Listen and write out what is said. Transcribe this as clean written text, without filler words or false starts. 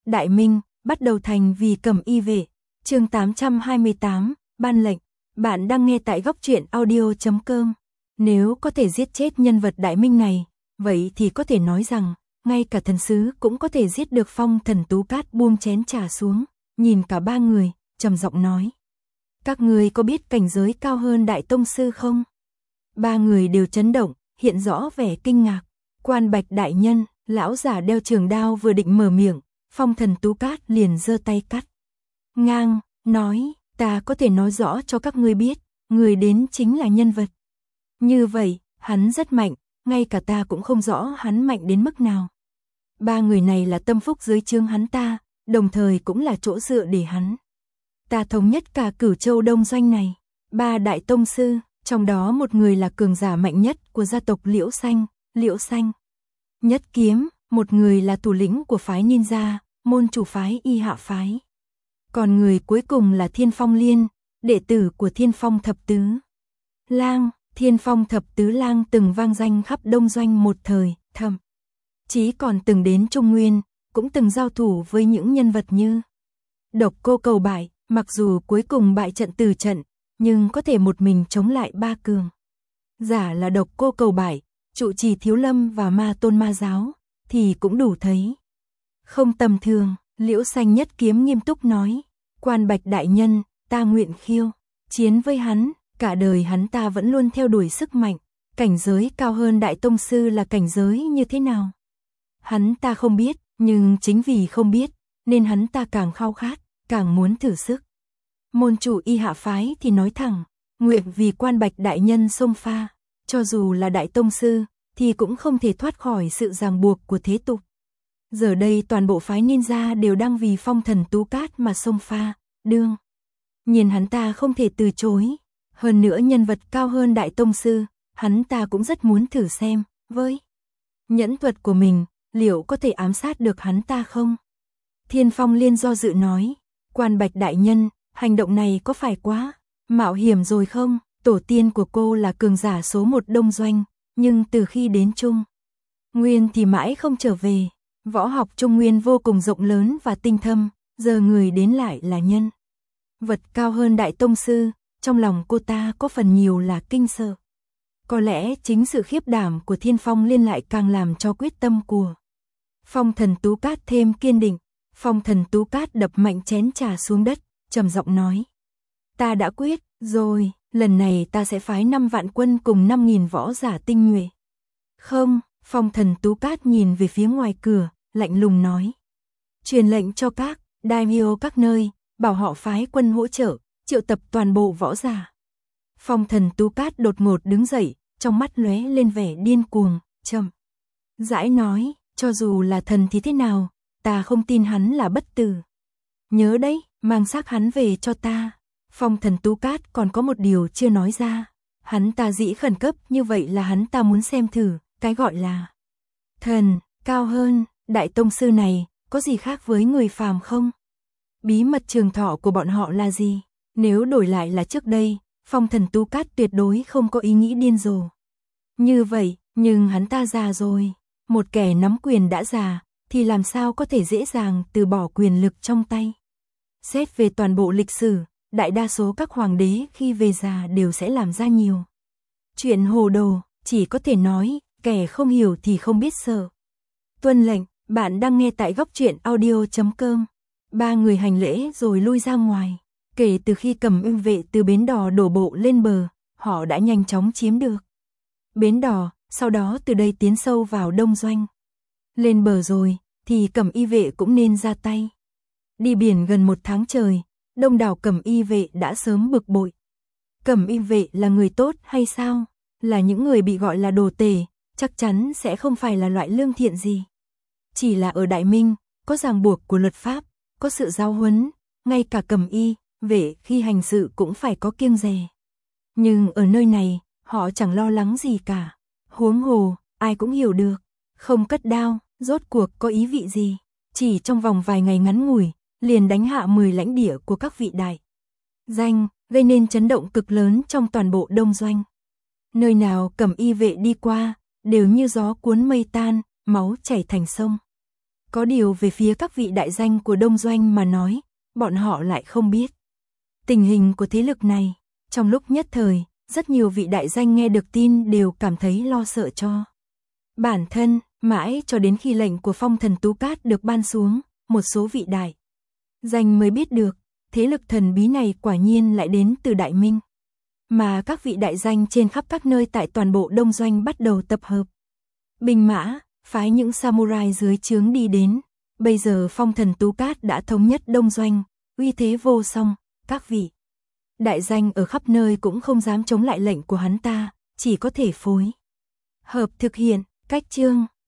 Đại Minh, bắt đầu thành vì Cẩm Y vệ. Chương 828, ban lệnh. Bạn đang nghe tại góc truyện audio.com. Nếu có thể giết chết nhân vật Đại Minh này, vậy thì có thể nói rằng, ngay cả thần sứ cũng có thể giết được. Phong Thần Tú Cát buông chén trà xuống, nhìn cả ba người, trầm giọng nói: các người có biết cảnh giới cao hơn Đại Tông Sư không? Ba người đều chấn động, hiện rõ vẻ kinh ngạc. Quan Bạch đại nhân, lão giả đeo trường đao vừa định mở miệng, Phong Thần Tú Cát liền giơ tay cắt ngang, nói: ta có thể nói rõ cho các ngươi biết, người đến chính là nhân vật. Như vậy, hắn rất mạnh, ngay cả ta cũng không rõ hắn mạnh đến mức nào. Ba người này là tâm phúc dưới trướng hắn ta, đồng thời cũng là chỗ dựa để hắn ta thống nhất cả Cửu Châu Đông Doanh này. Ba đại tông sư, trong đó một người là cường giả mạnh nhất của gia tộc Liễu Xanh Nhất Kiếm, một người là thủ lĩnh của phái ninja, môn chủ phái Y Hạ phái. Còn người cuối cùng là Thiên Phong Liên, đệ tử của Thiên Phong Thập Tứ Lang. Thiên Phong Thập Tứ Lang từng vang danh khắp Đông Doanh một thời, thậm chí còn từng đến Trung Nguyên, cũng từng giao thủ với những nhân vật như Độc Cô Cầu Bại. Mặc dù cuối cùng bại trận từ trận, nhưng có thể một mình chống lại ba cường giả là Độc Cô Cầu Bại, Trụ Trì Thiếu Lâm và Ma Tôn Ma Giáo, thì cũng đủ thấy không tầm thường. Liễu Xanh Nhất Kiếm nghiêm túc nói: Quan Bạch đại nhân, ta nguyện khiêu chiến với hắn. Cả đời hắn ta vẫn luôn theo đuổi sức mạnh, cảnh giới cao hơn Đại Tông Sư là cảnh giới như thế nào hắn ta không biết, nhưng chính vì không biết nên hắn ta càng khao khát, càng muốn thử sức. Môn chủ Y Hạ phái thì nói thẳng: nguyện vì Quan Bạch đại nhân xông pha. Cho dù là Đại Tông Sư thì cũng không thể thoát khỏi sự ràng buộc của thế tục. Giờ đây toàn bộ phái ninja đều đang vì Phong Thần Tú Cát mà xông pha, đương nhiên hắn ta không thể từ chối. Hơn nữa nhân vật cao hơn Đại Tông Sư, hắn ta cũng rất muốn thử xem, với nhẫn thuật của mình, liệu có thể ám sát được hắn ta không? Thiên Phong Liên do dự nói: Quan Bạch đại nhân, hành động này có phải quá mạo hiểm rồi không? Tổ tiên của cô là cường giả số một Đông Doanh, nhưng từ khi đến Trung Nguyên thì mãi không trở về. Võ học Trung Nguyên vô cùng rộng lớn và tinh thâm, giờ người đến lại là nhân vật cao hơn Đại Tông Sư, trong lòng cô ta có phần nhiều là kinh sợ. Có lẽ chính sự khiếp đảm của Thiên Phong Liên lại càng làm cho quyết tâm của Phong Thần Tú Cát thêm kiên định. Phong Thần Tú Cát đập mạnh chén trà xuống đất, trầm giọng nói: ta đã quyết rồi, lần này ta sẽ phái 5 vạn quân cùng 5.000 võ giả tinh nhuệ. Không, Phong Thần Tú Cát nhìn về phía ngoài cửa, lạnh lùng nói: truyền lệnh cho các daimyo các nơi, bảo họ phái quân hỗ trợ, triệu tập toàn bộ võ giả. Phong Thần Tú Cát đột ngột đứng dậy, trong mắt lóe lên vẻ điên cuồng, chậm rãi nói: cho dù là thần thì thế nào, ta không tin hắn là bất tử. Nhớ đấy, mang xác hắn về cho ta. Phong Thần Tú Cát còn có một điều chưa nói ra. Hắn ta dĩ khẩn cấp như vậy là hắn ta muốn xem thử, cái gọi là thần cao hơn Đại Tông Sư này, có gì khác với người phàm không? Bí mật trường thọ của bọn họ là gì? Nếu đổi lại là trước đây, Phong Thần Tú Cát tuyệt đối không có ý nghĩ điên rồ như vậy, nhưng hắn ta già rồi. Một kẻ nắm quyền đã già, thì làm sao có thể dễ dàng từ bỏ quyền lực trong tay. Xét về toàn bộ lịch sử, đại đa số các hoàng đế khi về già đều sẽ làm ra nhiều chuyện hồ đồ, chỉ có thể nói, kẻ không hiểu thì không biết sợ. Tuân lệnh, bạn đang nghe tại góc truyện audio.com. Ba người hành lễ rồi lui ra ngoài. Kể từ khi Cẩm Y vệ từ bến đò đổ bộ lên bờ, họ đã nhanh chóng chiếm được bến đò, sau đó từ đây tiến sâu vào Đông Doanh. Lên bờ rồi, thì Cẩm Y vệ cũng nên ra tay. Đi biển gần 1 tháng trời, đông đảo Cẩm Y vệ đã sớm bực bội. Cẩm Y vệ là người tốt hay sao? Là những người bị gọi là đồ tể, chắc chắn sẽ không phải là loại lương thiện gì. Chỉ là ở Đại Minh, có ràng buộc của luật pháp, có sự giáo huấn, ngay cả Cẩm Y vệ khi hành sự cũng phải có kiêng dè. Nhưng ở nơi này, họ chẳng lo lắng gì cả. Huống hồ, ai cũng hiểu được, không cất đao, rốt cuộc có ý vị gì. Chỉ trong vòng vài ngày ngắn ngủi, liền đánh hạ 10 lãnh địa của các vị đại danh, gây nên chấn động cực lớn trong toàn bộ Đông Doanh. Nơi nào Cẩm Y vệ đi qua, đều như gió cuốn mây tan, máu chảy thành sông. Có điều về phía các vị đại danh của Đông Doanh mà nói, bọn họ lại không biết tình hình của thế lực này. Trong lúc nhất thời, rất nhiều vị đại danh nghe được tin đều cảm thấy lo sợ cho bản thân, mãi cho đến khi lệnh của Phong Thần Tú Cát được ban xuống, một số vị đại danh mới biết được, thế lực thần bí này quả nhiên lại đến từ Đại Minh. Mà các vị đại danh trên khắp các nơi tại toàn bộ Đông Doanh bắt đầu tập hợp binh mã, phái những samurai dưới trướng đi đến. Bây giờ Phong Thần Tú Cát đã thống nhất Đông Doanh, uy thế vô song, các vị đại danh ở khắp nơi cũng không dám chống lại lệnh của hắn ta, chỉ có thể phối hợp thực hiện. Cách chương